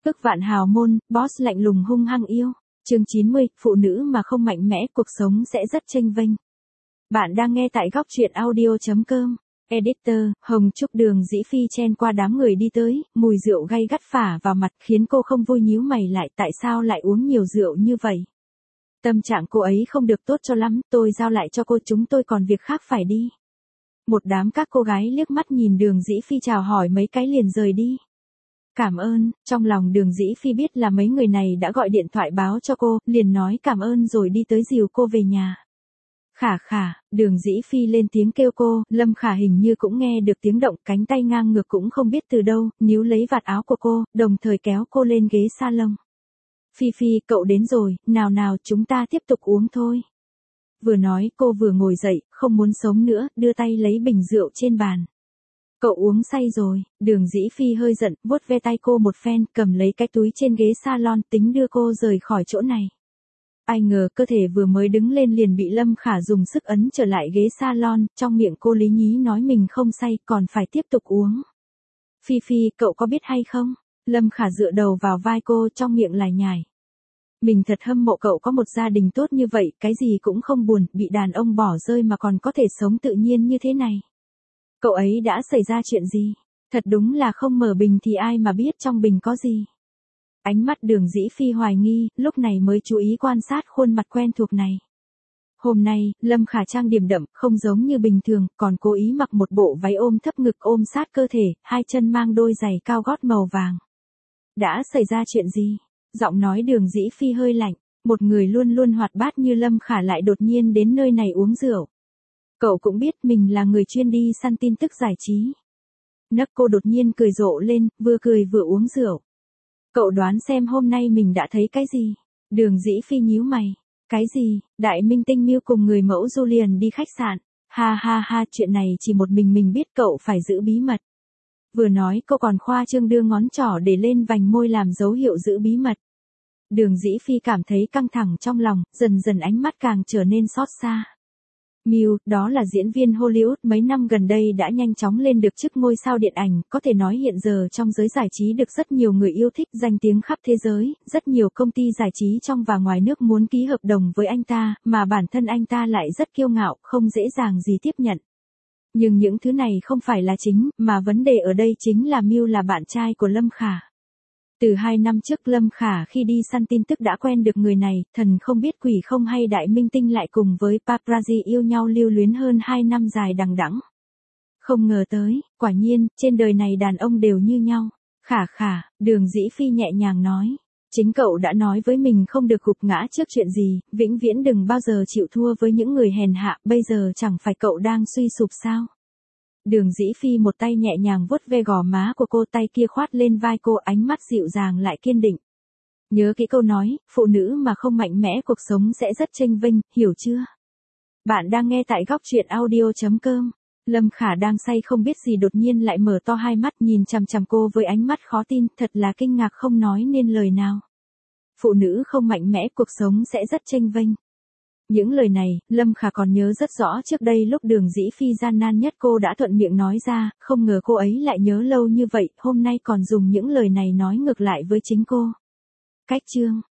Ức vạn hào môn, boss lạnh lùng hung hăng yêu. Chương 90, phụ nữ mà không mạnh mẽ, cuộc sống sẽ rất chênh vênh. Bạn đang nghe tại góc truyện audio.com. Editor, Hồng Trúc Đường Dĩ Phi chen qua đám người đi tới, mùi rượu gay gắt phả vào mặt khiến cô không vui, nhíu mày lại, tại sao lại uống nhiều rượu như vậy. Tâm trạng cô ấy không được tốt cho lắm, tôi giao lại cho cô, chúng tôi còn việc khác phải đi. Một đám các cô gái liếc mắt nhìn Đường Dĩ Phi chào hỏi mấy cái liền rời đi. Cảm ơn, trong lòng Đường Dĩ Phi biết là mấy người này đã gọi điện thoại báo cho cô, liền nói cảm ơn rồi đi tới dìu cô về nhà. Khả khả, Đường Dĩ Phi lên tiếng kêu cô, Lâm Khả hình như cũng nghe được tiếng động, cánh tay ngang ngược cũng không biết từ đâu, níu lấy vạt áo của cô, đồng thời kéo cô lên ghế salon. Phi Phi, cậu đến rồi, nào nào chúng ta tiếp tục uống thôi. Vừa nói cô vừa ngồi dậy, không muốn sống nữa, đưa tay lấy bình rượu trên bàn. Cậu uống say rồi, Đường Dĩ Phi hơi giận, vuốt ve tay cô một phen, cầm lấy cái túi trên ghế salon tính đưa cô rời khỏi chỗ này. Ai ngờ cơ thể vừa mới đứng lên liền bị Lâm Khả dùng sức ấn trở lại ghế salon, trong miệng cô lý nhí nói mình không say, còn phải tiếp tục uống. Phi Phi, cậu có biết hay không? Lâm Khả dựa đầu vào vai cô, trong miệng lải nhải. Mình thật hâm mộ cậu có một gia đình tốt như vậy, cái gì cũng không buồn, bị đàn ông bỏ rơi mà còn có thể sống tự nhiên như thế này. Cậu ấy đã xảy ra chuyện gì? Thật đúng là không mở bình thì ai mà biết trong bình có gì. Ánh mắt Đường Dĩ Phi hoài nghi, lúc này mới chú ý quan sát khuôn mặt quen thuộc này. Hôm nay, Lâm Khả trang điểm đậm, không giống như bình thường, còn cố ý mặc một bộ váy ôm thấp ngực ôm sát cơ thể, hai chân mang đôi giày cao gót màu vàng. Đã xảy ra chuyện gì? Giọng nói Đường Dĩ Phi hơi lạnh, một người luôn luôn hoạt bát như Lâm Khả lại đột nhiên đến nơi này uống rượu. Cậu cũng biết mình là người chuyên đi săn tin tức giải trí. Nấc cô đột nhiên cười rộ lên, vừa cười vừa uống rượu. Cậu đoán xem hôm nay mình đã thấy cái gì? Đường Dĩ Phi nhíu mày. Cái gì? Đại minh tinh Miu cùng người mẫu Julian đi khách sạn. Ha ha ha, chuyện này chỉ một mình biết, cậu phải giữ bí mật. Vừa nói cô còn khoa trương đưa ngón trỏ để lên vành môi làm dấu hiệu giữ bí mật. Đường Dĩ Phi cảm thấy căng thẳng trong lòng, dần dần ánh mắt càng trở nên xót xa. Miu, đó là diễn viên Hollywood, mấy năm gần đây đã nhanh chóng lên được chức ngôi sao điện ảnh, có thể nói hiện giờ trong giới giải trí được rất nhiều người yêu thích, danh tiếng khắp thế giới, rất nhiều công ty giải trí trong và ngoài nước muốn ký hợp đồng với anh ta, mà bản thân anh ta lại rất kiêu ngạo, không dễ dàng gì tiếp nhận. Nhưng những thứ này không phải là chính, mà vấn đề ở đây chính là Miu là bạn trai của Lâm Khả. Từ 2 năm trước Lâm Khả khi đi săn tin tức đã quen được người này, thần không biết quỷ không hay đại minh tinh lại cùng với paparazzi yêu nhau lưu luyến hơn 2 năm dài đằng đẵng. Không ngờ tới, quả nhiên, trên đời này đàn ông đều như nhau. Khả khả, Đường Dĩ Phi nhẹ nhàng nói. Chính cậu đã nói với mình không được gục ngã trước chuyện gì, vĩnh viễn đừng bao giờ chịu thua với những người hèn hạ, bây giờ chẳng phải cậu đang suy sụp sao? Đường Dĩ Phi một tay nhẹ nhàng vuốt ve gò má của cô, tay kia khoát lên vai cô, ánh mắt dịu dàng lại kiên định. Nhớ kỹ câu nói, phụ nữ mà không mạnh mẽ cuộc sống sẽ rất chênh vênh, hiểu chưa? Bạn đang nghe tại góc truyện audio.com. Lâm Khả đang say không biết gì đột nhiên lại mở to hai mắt nhìn chằm chằm cô với ánh mắt khó tin, thật là kinh ngạc không nói nên lời nào. Phụ nữ không mạnh mẽ cuộc sống sẽ rất chênh vênh. Những lời này, Lâm Khả còn nhớ rất rõ, trước đây lúc Đường Dĩ Phi gian nan nhất cô đã thuận miệng nói ra, không ngờ cô ấy lại nhớ lâu như vậy, hôm nay còn dùng những lời này nói ngược lại với chính cô. Cách chương